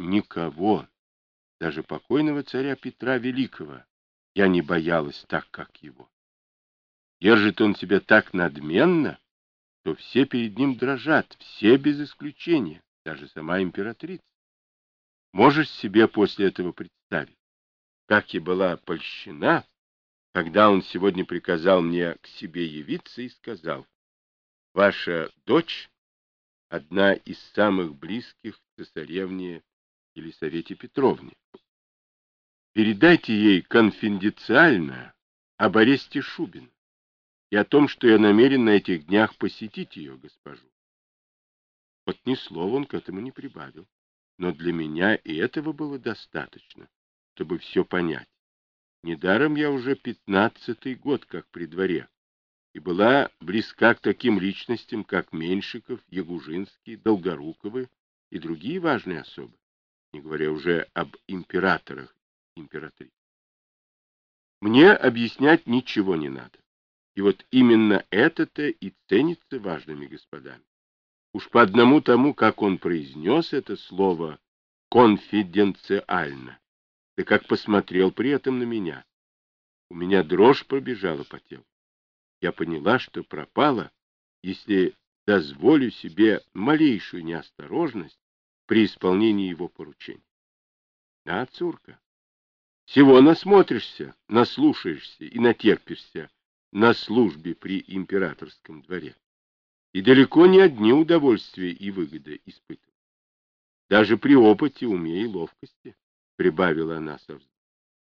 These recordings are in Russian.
никого, даже покойного царя Петра Великого, я не боялась так, как его. Держит он себя так надменно, что все перед ним дрожат, все без исключения, даже сама императрица. Можешь себе после этого представить, как я была польщена, когда он сегодня приказал мне к себе явиться и сказал: «Ваша дочь — одна из самых близких к цесаревне Елисавете Петровне. Передайте ей конфиденциально об аресте Шубина и о том, что я намерен на этих днях посетить ее, госпожу». Вот ни слова он к этому не прибавил, но для меня и этого было достаточно, чтобы все понять. Недаром я уже 15-й год как при дворе, и была близка к таким личностям, как Меньшиков, Ягужинский, Долгоруковы и другие важные особы, не говоря уже об императорах, императрице. Мне объяснять ничего не надо. И вот именно это-то и ценится важными господами. Уж по одному тому, как он произнес это слово «конфиденциально», да как посмотрел при этом на меня. У меня дрожь пробежала по телу. Я поняла, что пропала, если дозволю себе малейшую неосторожность при исполнении его поручений. Да, Цурка, всего насмотришься, наслушаешься и натерпишься на службе при императорском дворе. И далеко не одни удовольствия и выгоды испытывал. Даже при опыте, уме и ловкости, прибавила она со вздохом.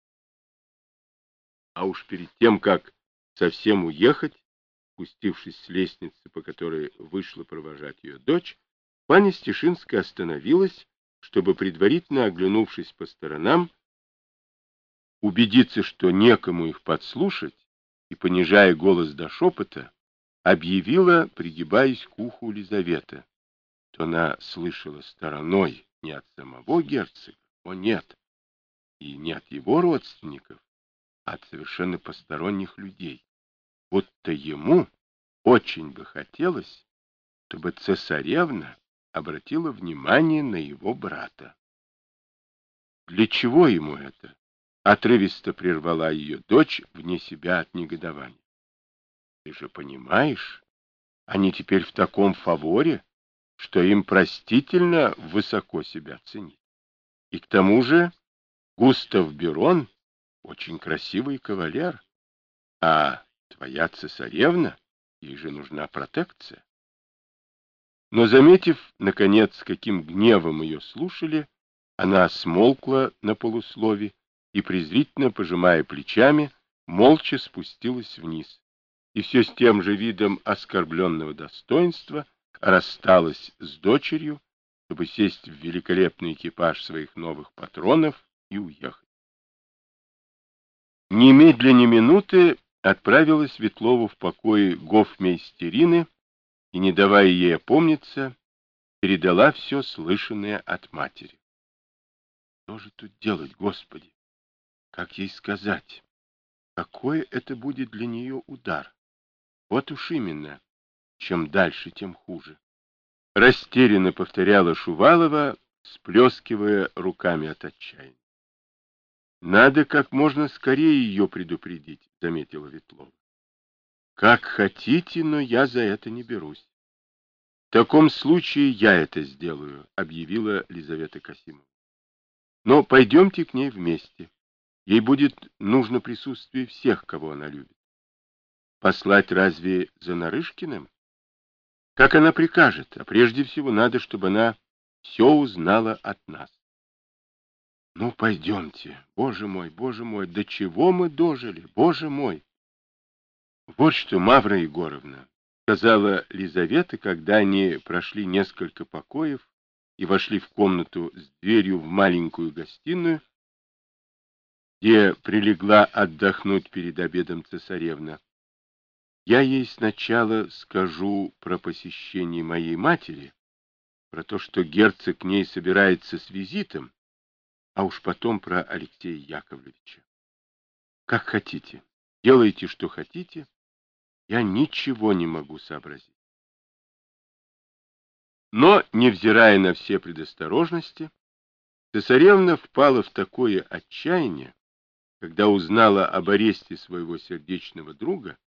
А уж перед тем, как совсем уехать, спустившись с лестницы, по которой вышла провожать ее дочь, паня Стешинская остановилась, чтобы, предварительно оглянувшись по сторонам, убедиться, что некому их подслушать, и, понижая голос до шепота, объявила, пригибаясь к уху Лизаветы, что она слышала стороной не от самого герцога, о нет, и не от его родственников, а от совершенно посторонних людей. Будто ему очень бы хотелось, чтобы цесаревна обратила внимание на его брата. Для чего ему это? Отрывисто прервала ее дочь вне себя от негодования. Ты же понимаешь, они теперь в таком фаворе, что им простительно высоко себя ценить. И к тому же Густав Берон очень красивый кавалер, а твоя цесаревна, ей же нужна протекция. Но, заметив, наконец, с каким гневом ее слушали, она смолкла на полуслове и, презрительно пожимая плечами, молча спустилась вниз, и все с тем же видом оскорбленного достоинства рассталась с дочерью, чтобы сесть в великолепный экипаж своих новых патронов и уехать. Немедля ни минуты отправилась Светлова в покое гофмейстерины и, не давая ей опомниться, передала все слышанное от матери. Что же тут делать, Господи? Как ей сказать? Какой это будет для нее удар? Вот уж именно, чем дальше, тем хуже. Растерянно повторяла Шувалова, сплескивая руками от отчаяния. Надо как можно скорее ее предупредить, заметила Ветлова. Как хотите, но я за это не берусь. В таком случае я это сделаю, объявила Лизавета Касимовна. Но пойдемте к ней вместе. Ей будет нужно присутствие всех, кого она любит. Послать разве за Нарышкиным? Как она прикажет, а прежде всего надо, чтобы она все узнала от нас. Ну, пойдемте. Боже мой, до чего мы дожили, Боже мой! Вот что, Мавра Егоровна, сказала Лизавета, когда они прошли несколько покоев и вошли в комнату с дверью в маленькую гостиную, где прилегла отдохнуть перед обедом цесаревна. Я ей сначала скажу про посещение моей матери, про то, что герцог к ней собирается с визитом, а уж потом про Алексея Яковлевича. Как хотите, делайте, что хотите, я ничего не могу сообразить. Но, невзирая на все предосторожности, Цесаревна впала в такое отчаяние, когда узнала об аресте своего сердечного друга,